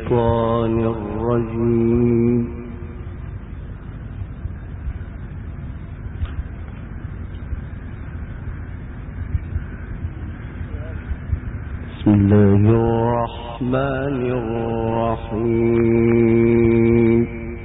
الشيطان الرجيم. بسم الله الرحمن الرحيم.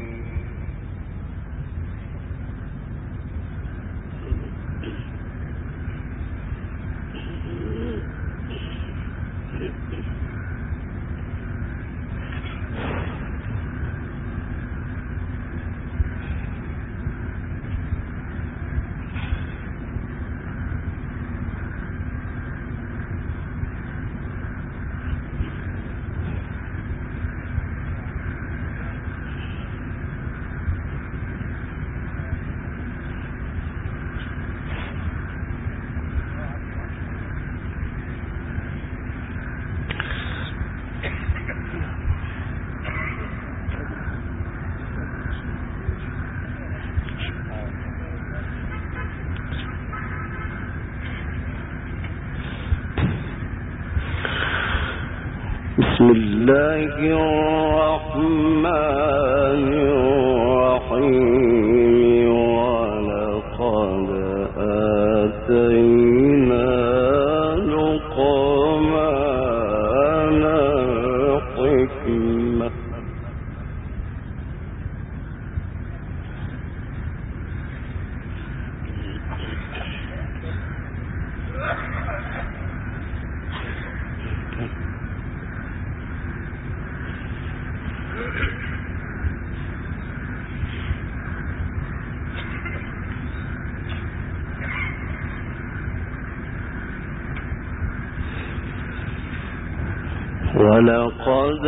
بسم الله الرحمن الرحيم. ولقد آتينا لقمان الحكمة ولقد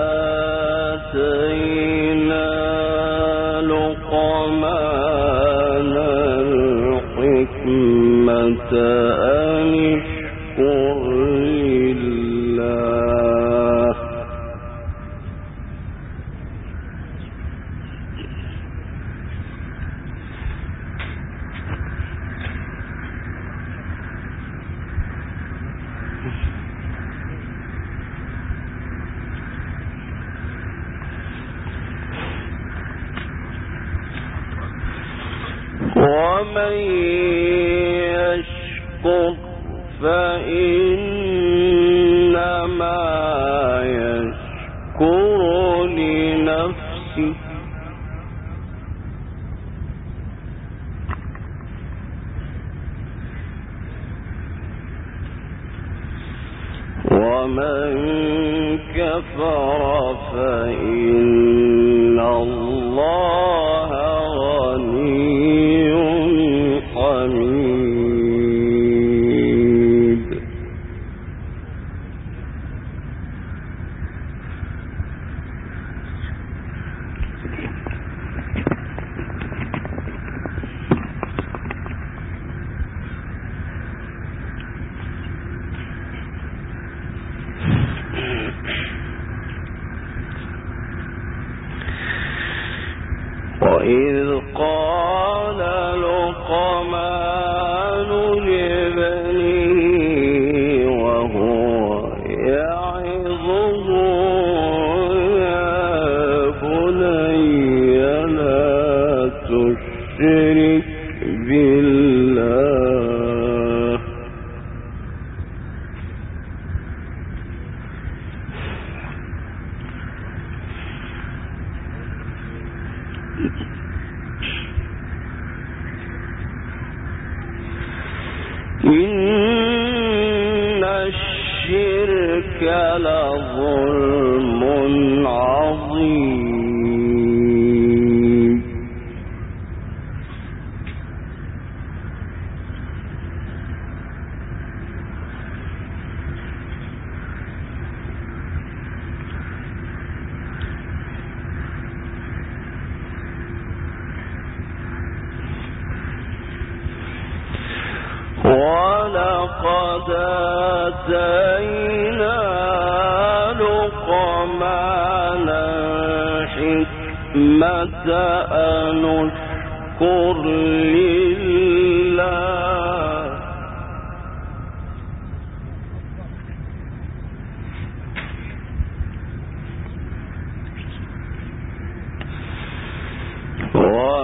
آتينا لقمان الحكمة أن اشكر لله ومن يشكر فإنما يشكر لنفسه ومن كفر فإن الله غني حميد. وإذ قال لقمان لابنه وهو يعظه يا بني لا تشرك بالله إن الشرك لظلم عظيم. ولقد آتينا لقمان الحكمة أن اشكر لله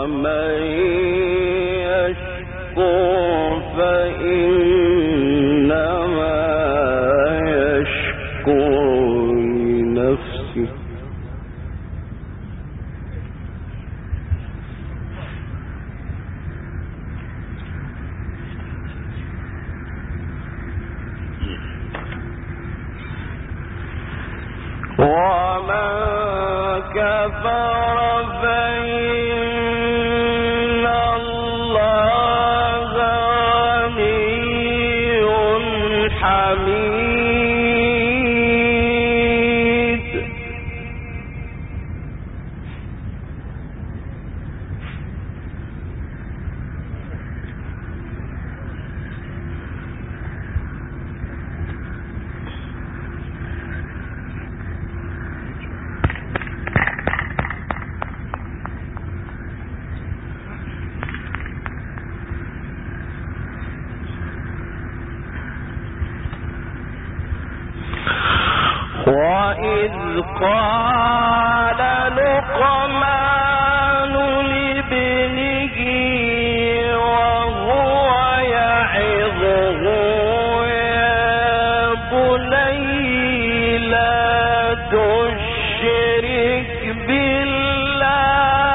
وإذ قال لقمان لابنه وهو يعظه يا بني لا تشرك بالله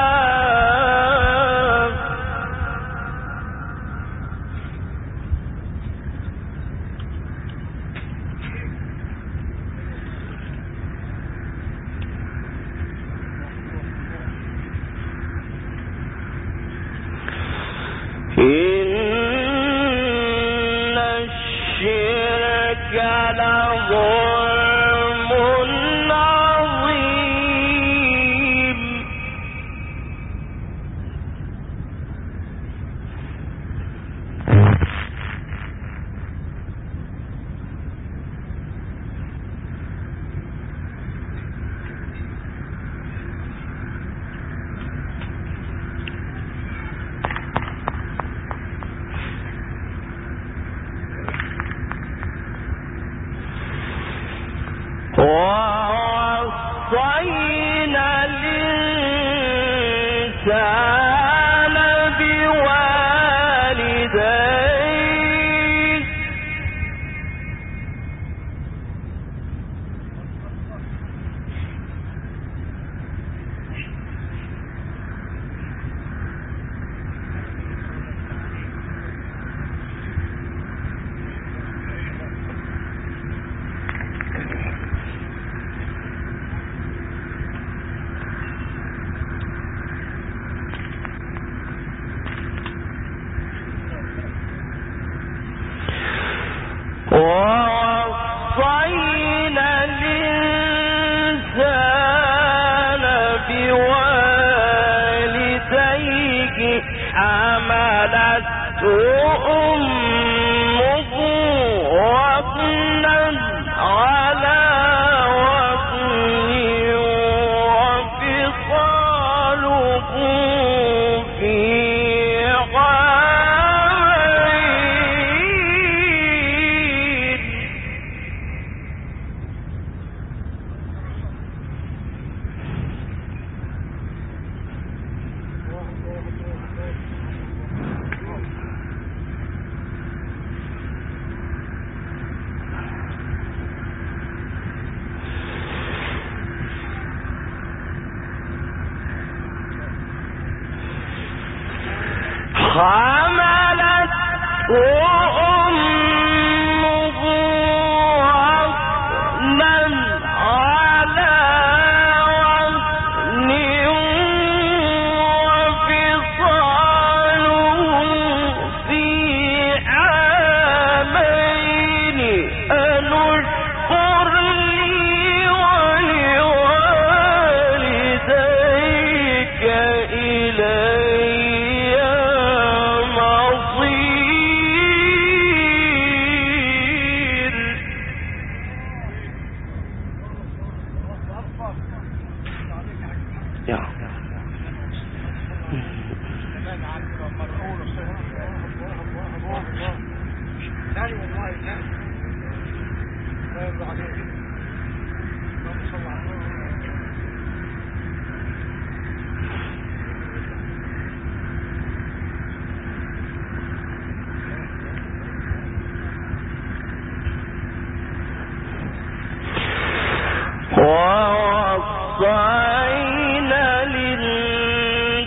إن الشرك لظلم عظيم ووصينا الإنسان بوالديه ووصينا الإنسان بوالديه حملته أمه وهنا على وهن وفصاله في حملته أمه وهنا على وهن وفصاله في عامين أن اشكر لي ولوالديك إلي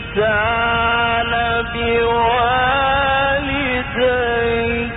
الإنسان بوالديه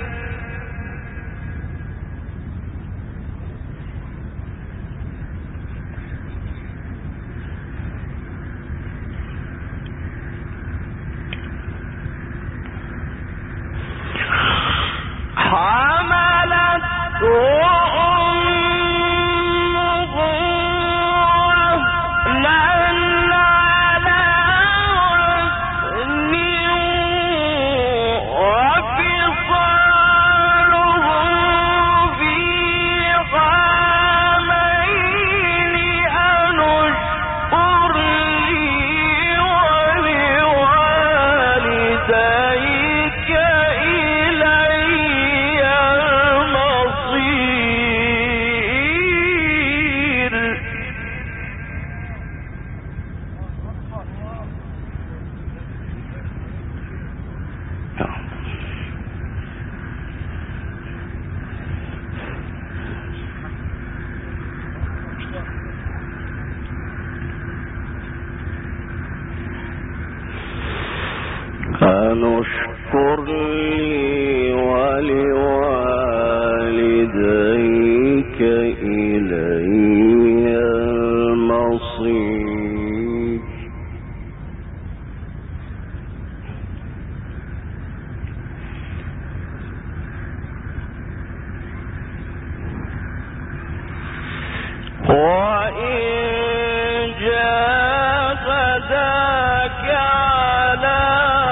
أن اشكر لي ولوالديك إلي المصير وإن جاهداك على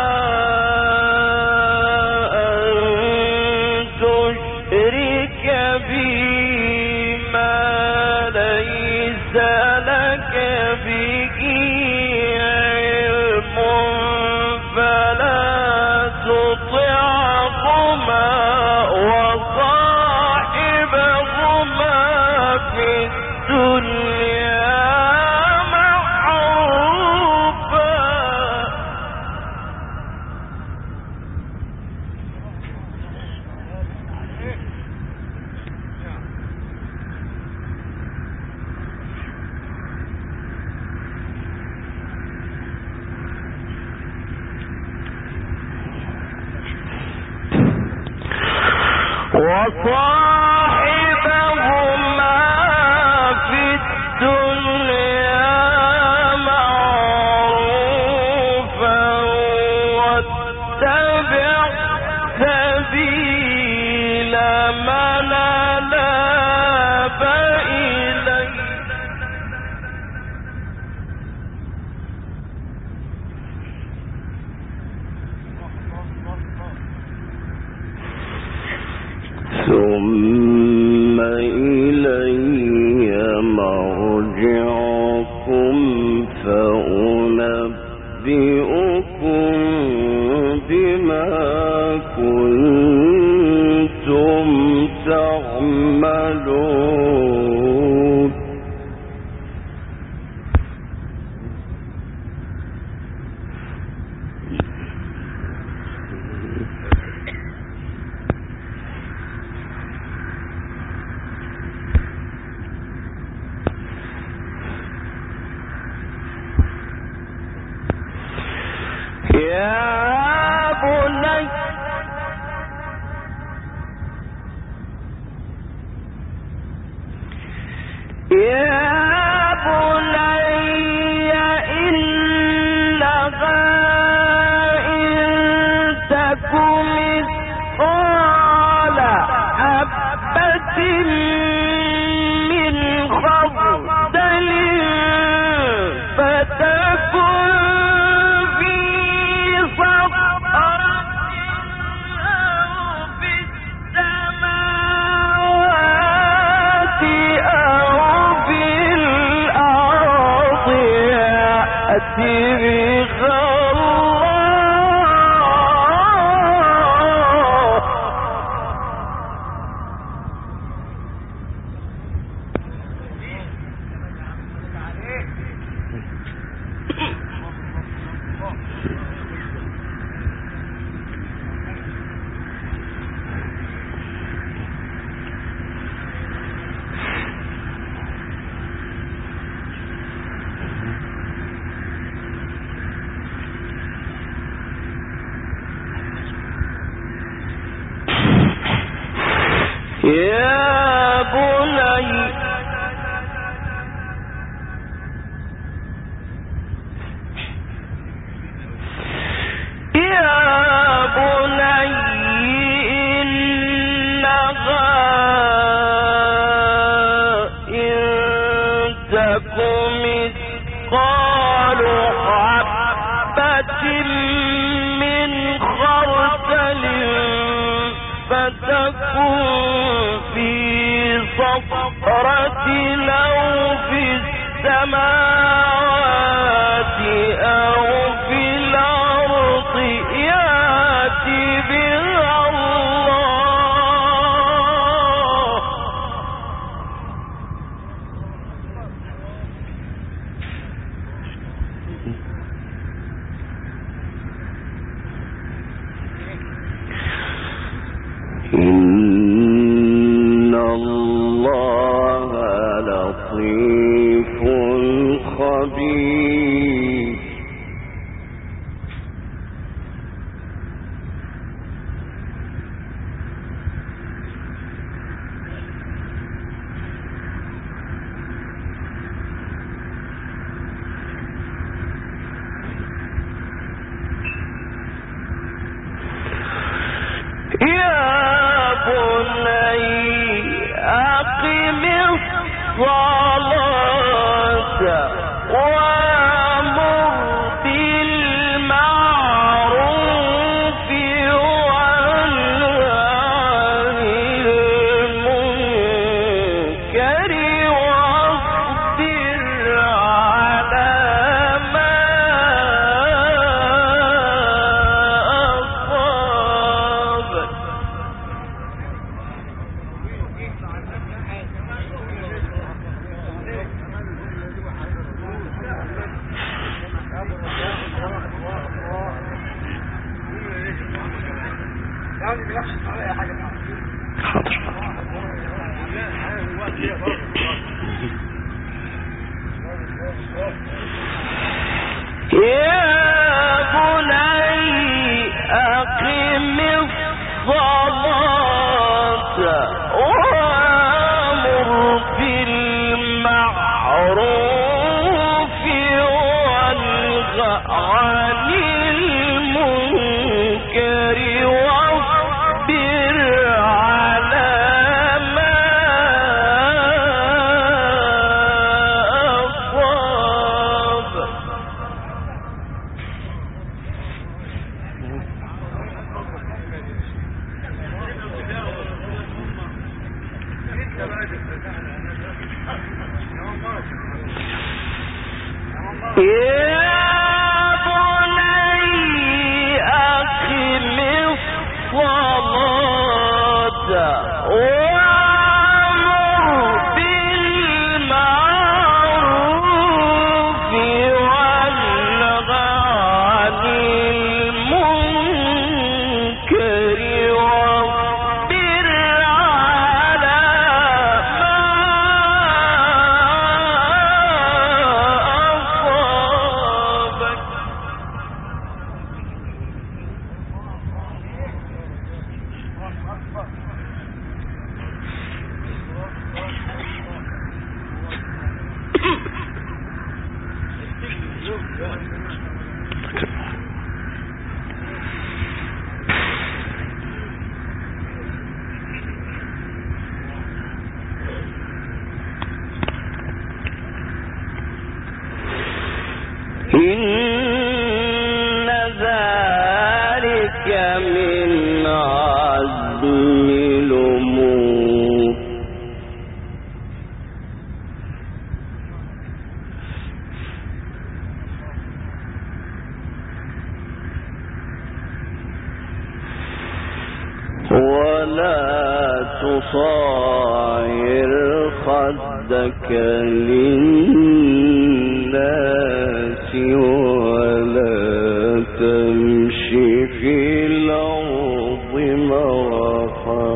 وصاحبهما في الدنيا معروفا واتبع سبيل من أناب إليه ثم إلي مرجعكم فأنبئكم بما كنتم تعملون يا بني إنها إن تكن مثقال حبة من خردل فتكن تكن في صخرة أو في السماوات أو في الأرض يأتي بها الله. إن الله لطيف خبير. إن ذلك من عزم الأمور. ولا تصاعر خدك للناس ولا تمشي في الأرض مرحا.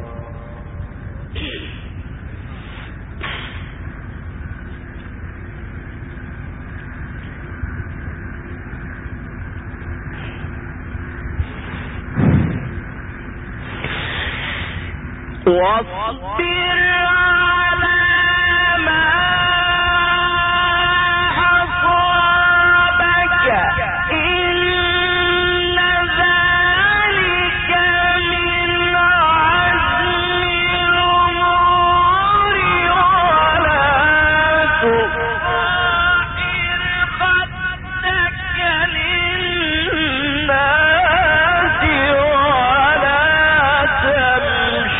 واصبر على ما أصابك إن ذلك من عزم الأمور. ولا تصاعر خدك للناس ولا تمشي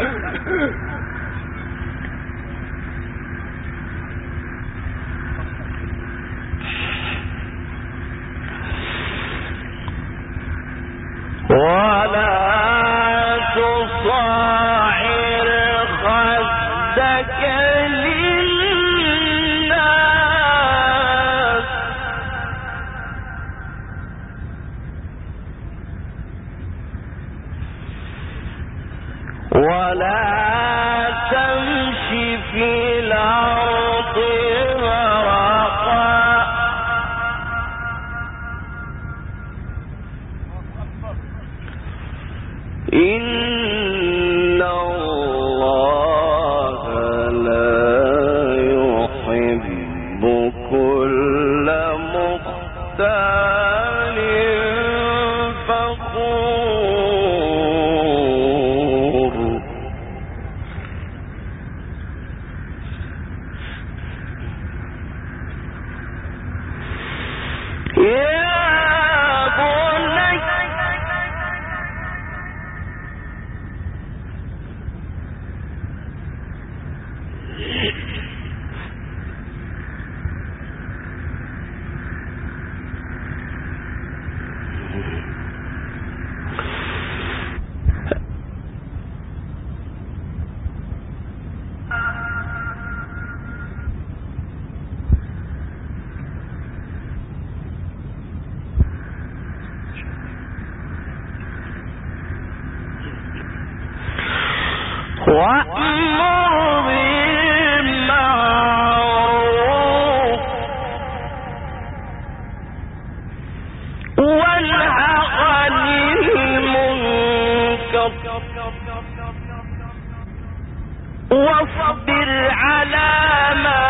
واصبر على ما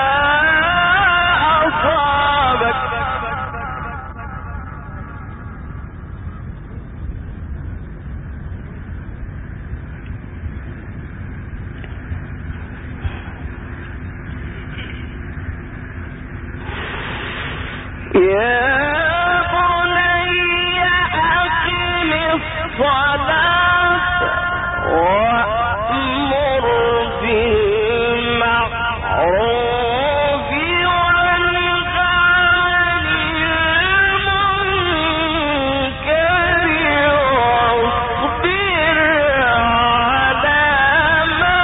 أصابك يا بني أقم الصلاة وأمر بالمعروف وانه عن المنكر واصبر على ما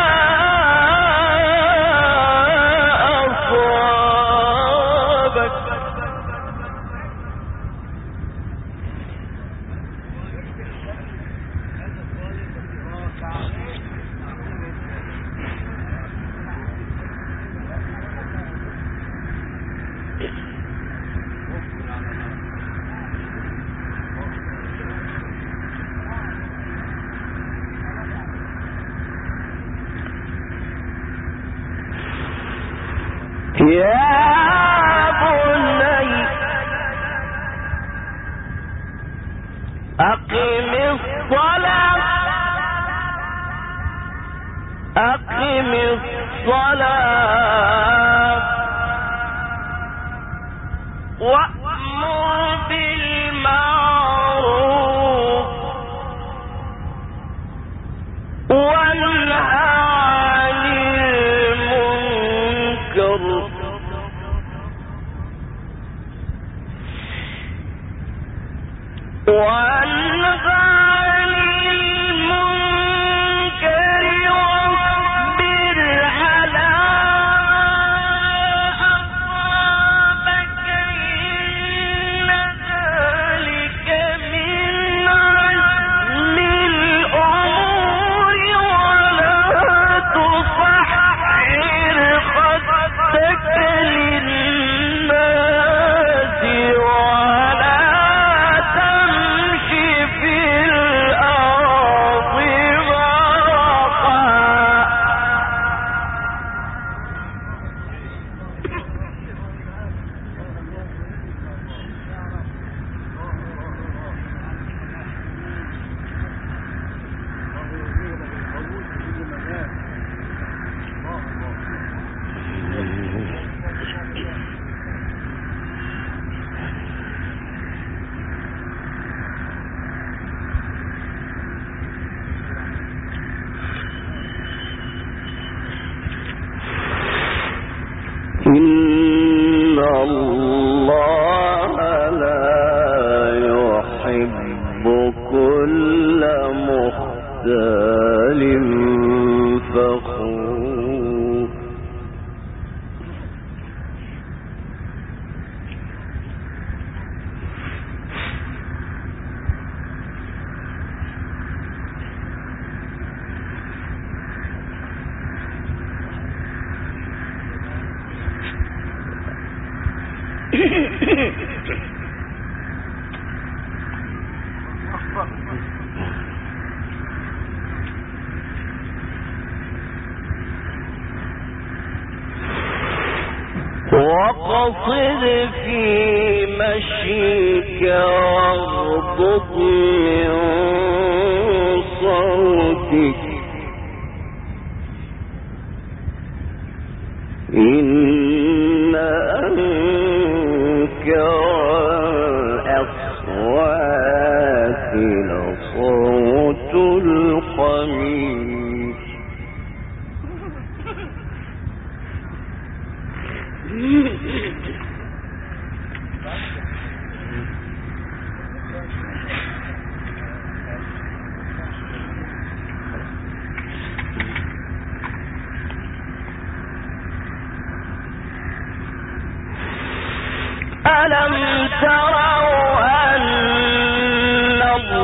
أصابك يا بني أقم الصلاة وأمر بالمعروف وانه عن المنكر وانه عن المنكر واصبر على ما أصابك إن ذلك من عزم الأمور ولو أمثال فخور وقصد في مشيك واغضض من صوتك إن أنكر الأصوات لصوت الحمير ألم تروا أن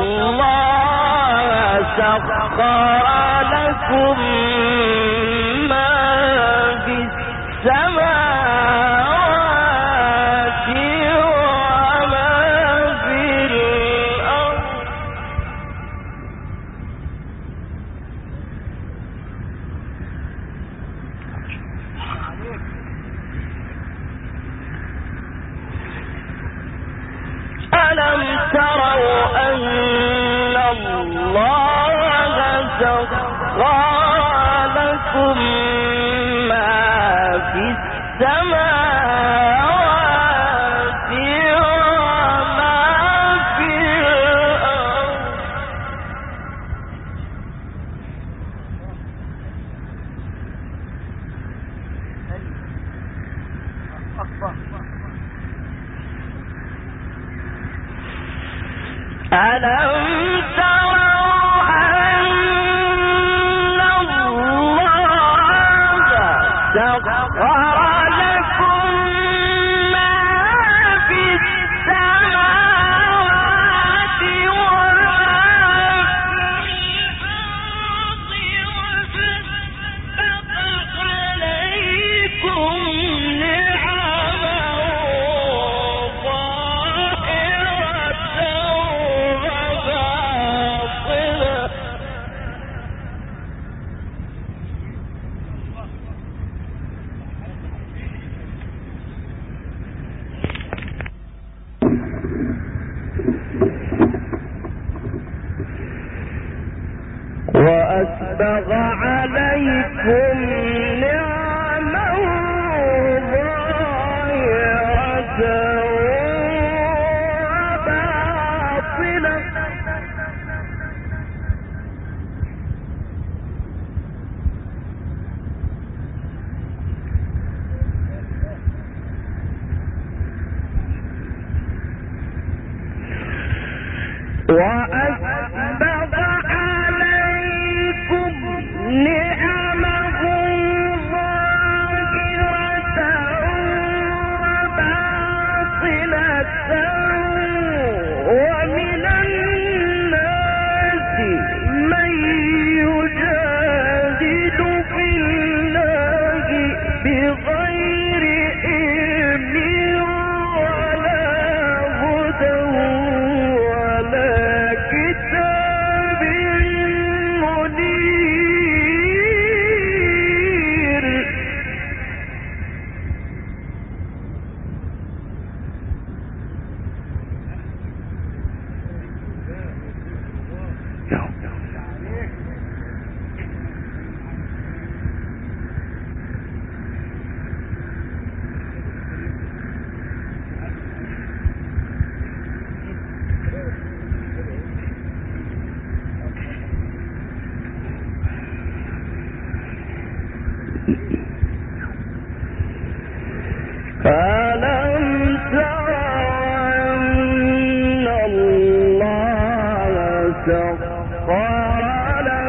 الله سخر لكم ما في السماوات وما في الأرض ألم تروا أن الله سخر لكم ما في السماوات وما في الأرض ألم تروا أن الله سخر لكم ما في السماوات وما في الأرض وسبغ عليكم نعمه ظاهرة وباطنة وأسبغ عليكم نعمه ظاهرة وباطنة وأسبغ عليكم نعمه ظاهرة وباطنة ومن الناس من يجادل في الله بغير علم ولا هدى ولا كتاب منير ألم تر أن الله سخر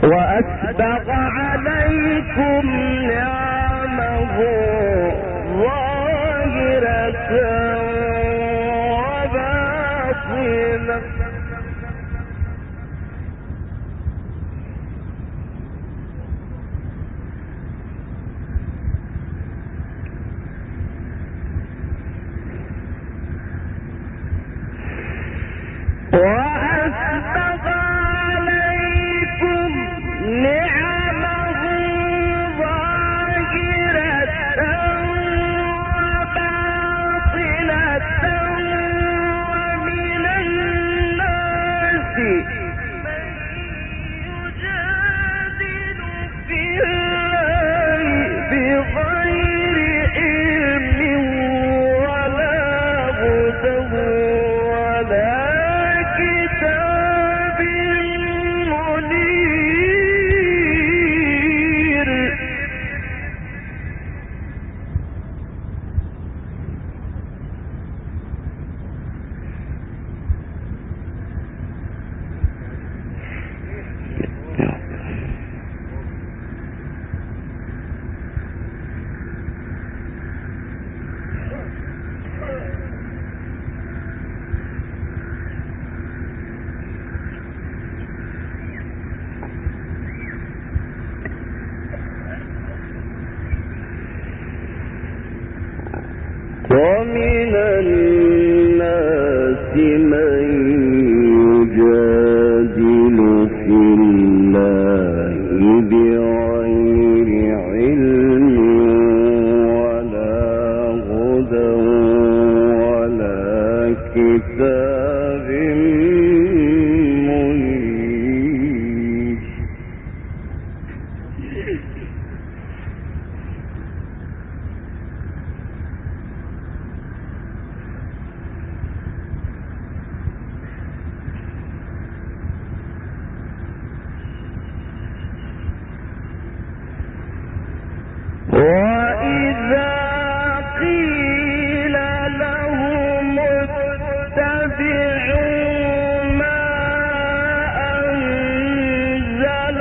وأسبغ عليكم نعمه ظاهرة وباطنة وأسبغ عليكم نعمه ظاهرة وباطنة ومن الناس من يجادل في الله بغير علم ولا هدى ولا كتاب منير ومن الناس من يجادل في الله بغير علم ولا هدى ولا كتاب منير وإذا قيل لهم اتبعوا ما أنزل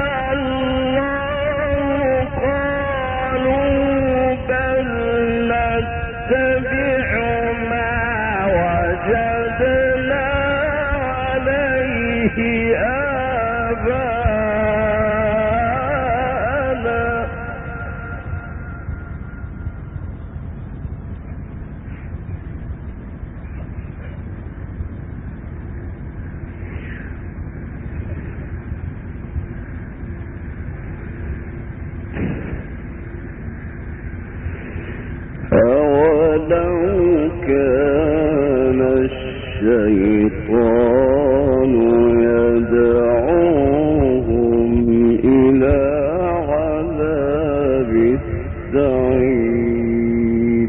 الله قالوا بل نتبع ما وجدنا عليه آباءنا أولو كان الشيطان يدعوهم إلى عذاب السعير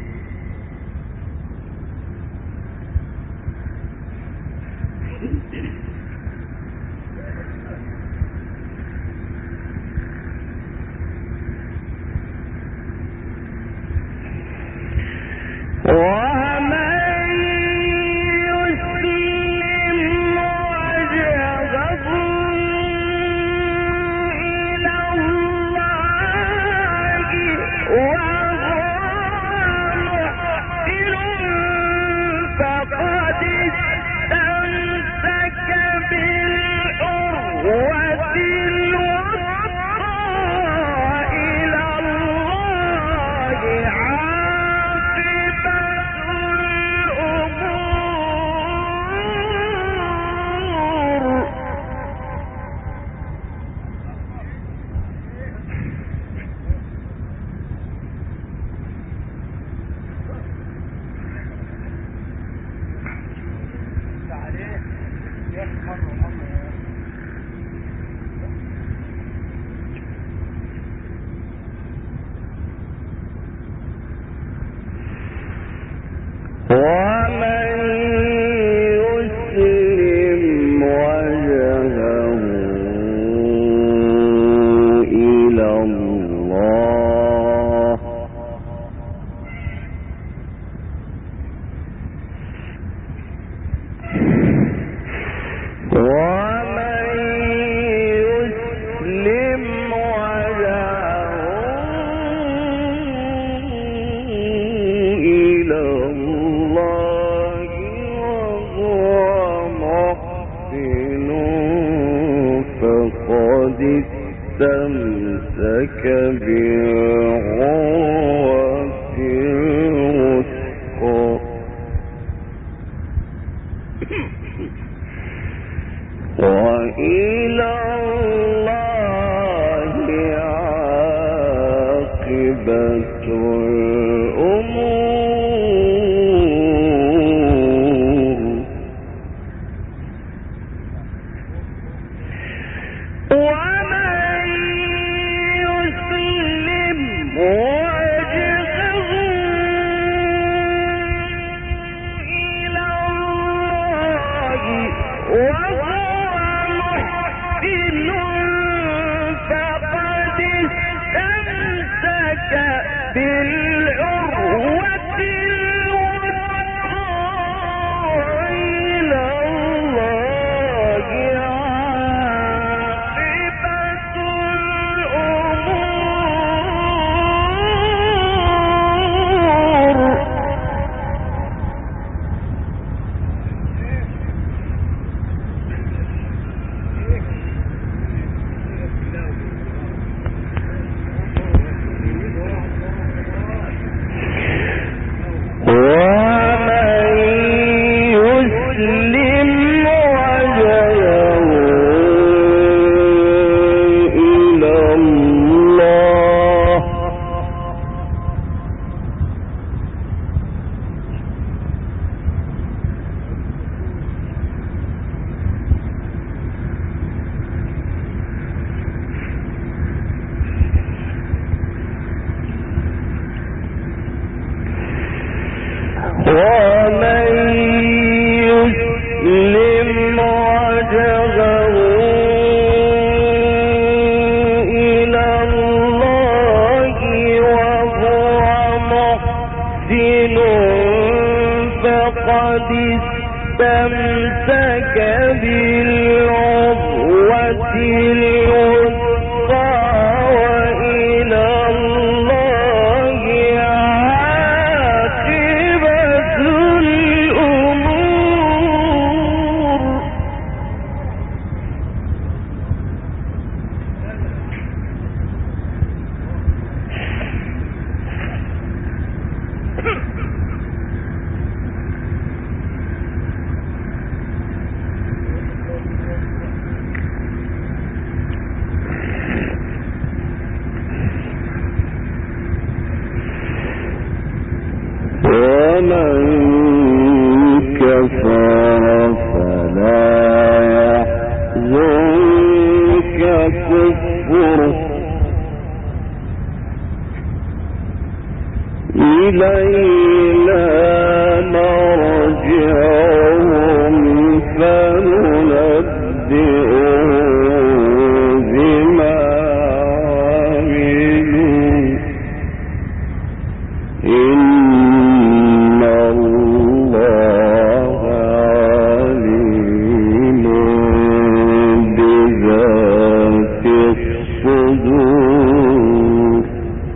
ومن يسلم وجهه إلى الله وهو محسن فقد استمسك بالعروة الوثقى إلى الله عاقبة الأمور ومن يسلم وجهه إلى الله ومن يسلم استمسك بالعروة الوثقى وإلى الله عاقبة الأمور ومن يسلم وجهه إلى الله وهو محسن فقد استمسك بالعروة الوثقى وإلى الله عاقبة الأمور ومن يسلم وجهه إلى الله ومن يسلم وجهه إلى الله وهو محسن فقد استمسك بالعروة الوثقى وإلى الله عاقبة الأمور ومن كفر فلا يحزنك كفره إلينا مرجعهم فننبئهم بما عملوا إن الله عليم بذات الصدور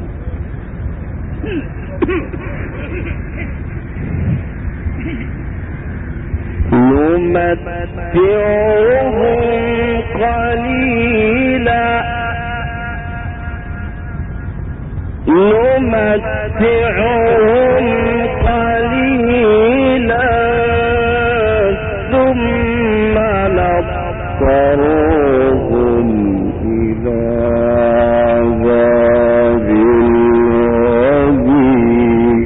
نمتعهم قليلا ثم نضطرهم إلى عذاب غليظ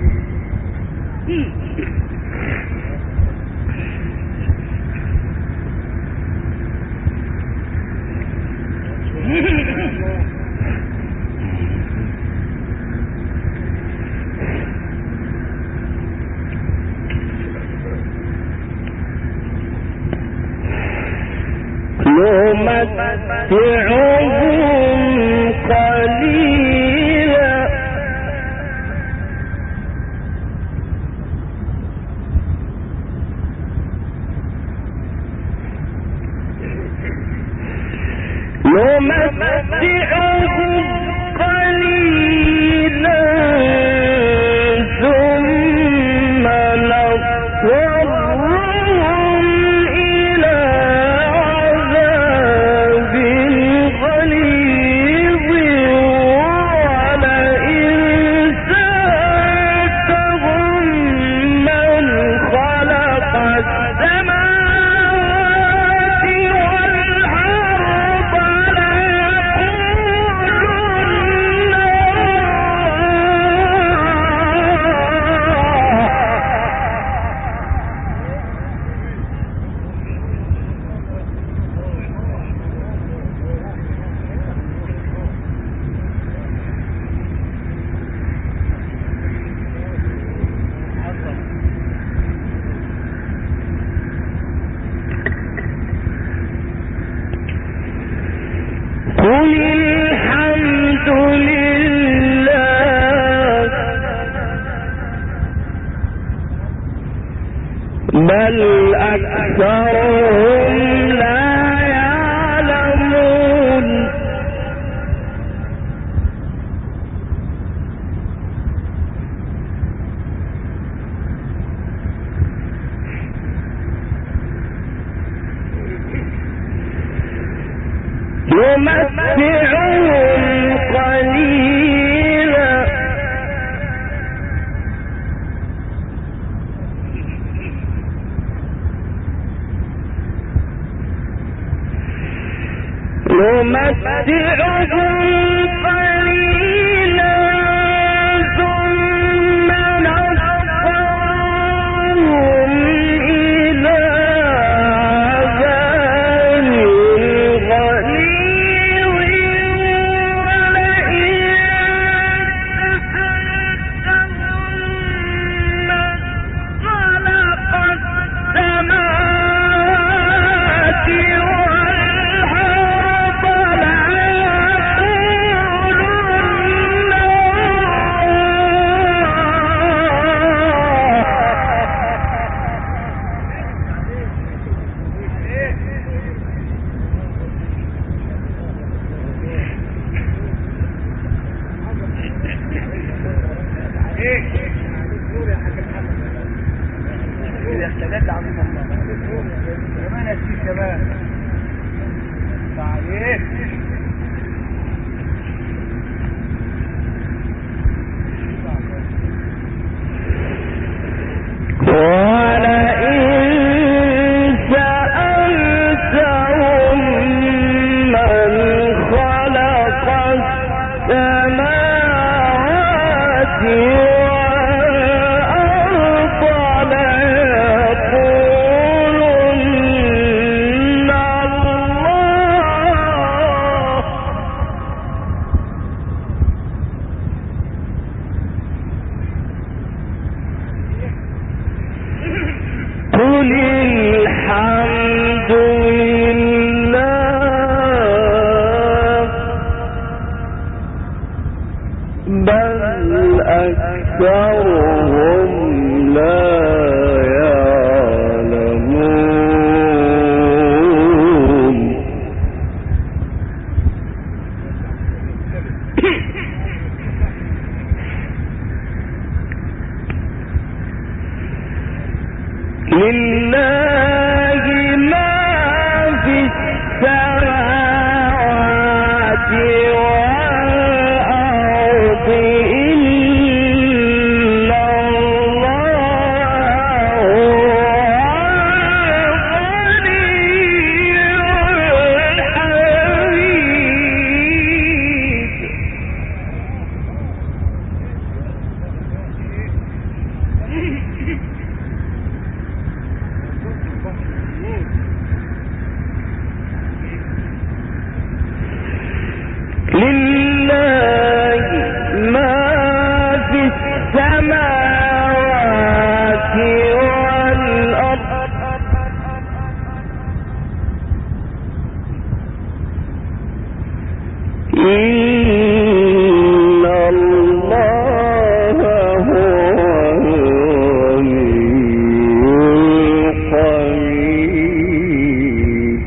نمتعهم قليلا ثم نضطرهم إلى عذاب بل أكثرهم لا يعلمون يمتعهم قليلا ثم نضطرهم إلى عذاب غليظ قل الحمد لله بل أكثرهم لا يعلمون لله ما في السماوات والأرض إن الله هو الغني الحميد لله ما في السماوات والأرض إن الله هو الغني الحميد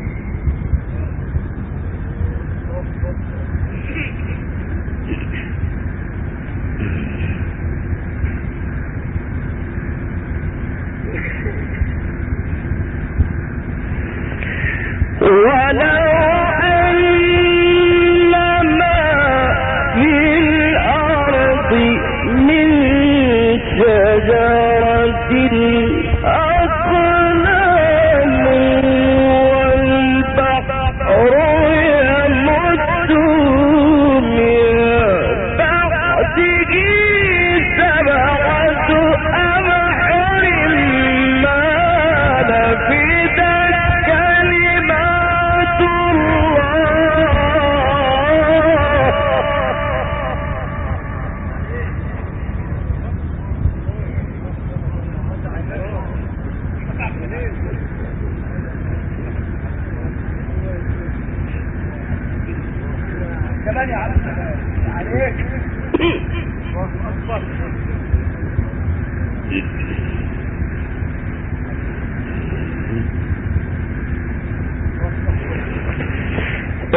ولو أن ما في الأرض من شجرة أقلام والبحر يمده من بعده سبعة أبحر ما نفدت كلمات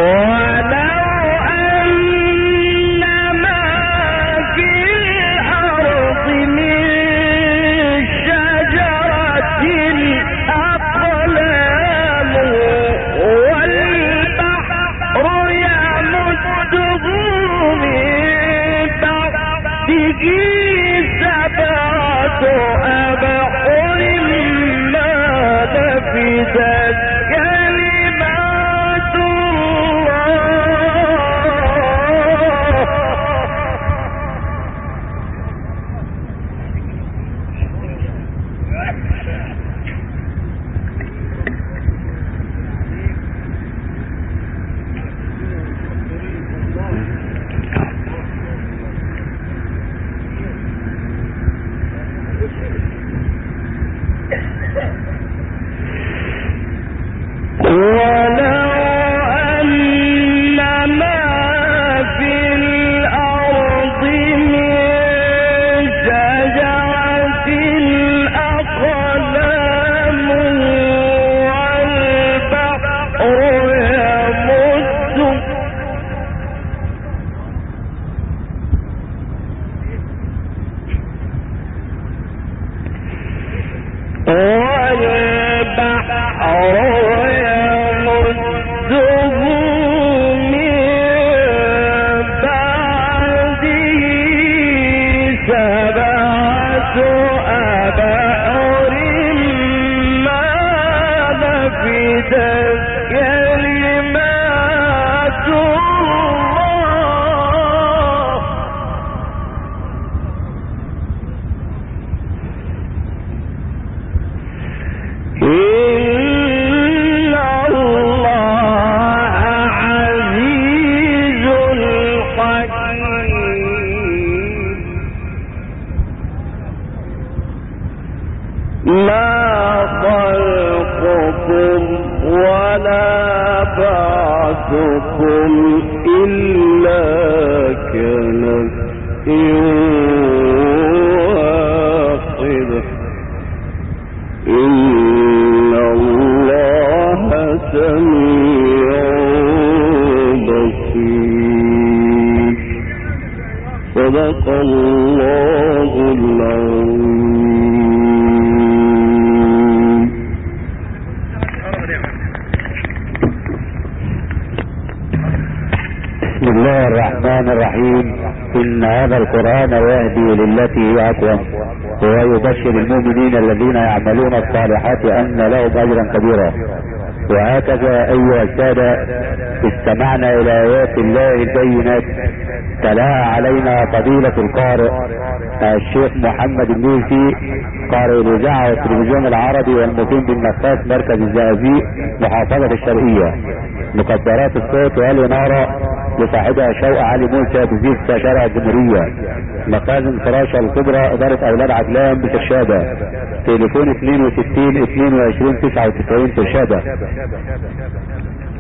القرآن يهدي للتي هي أقوم ويبشر المؤمنين الذين يعملون الصالحات أن لهم أجرا كبيرا. وهكذا أيها السادة استمعنا إلى آيات الله البينات تلاها علينا فضيلة القارئ الشيخ محمد النوسي قارئ الإذاعة والتلفزيون العربي والمقيم بالنفاس مركز الزقازيق محافظة الشرقية. مقدرات الصوت والإنارة لصاحبها شوقي علي موسى بزيفتا شارع الجمهورية. مخازن فراشة الكبرى إدارة أولاد عدلان بترشادة. تليفون 62 22 99 ترشادة.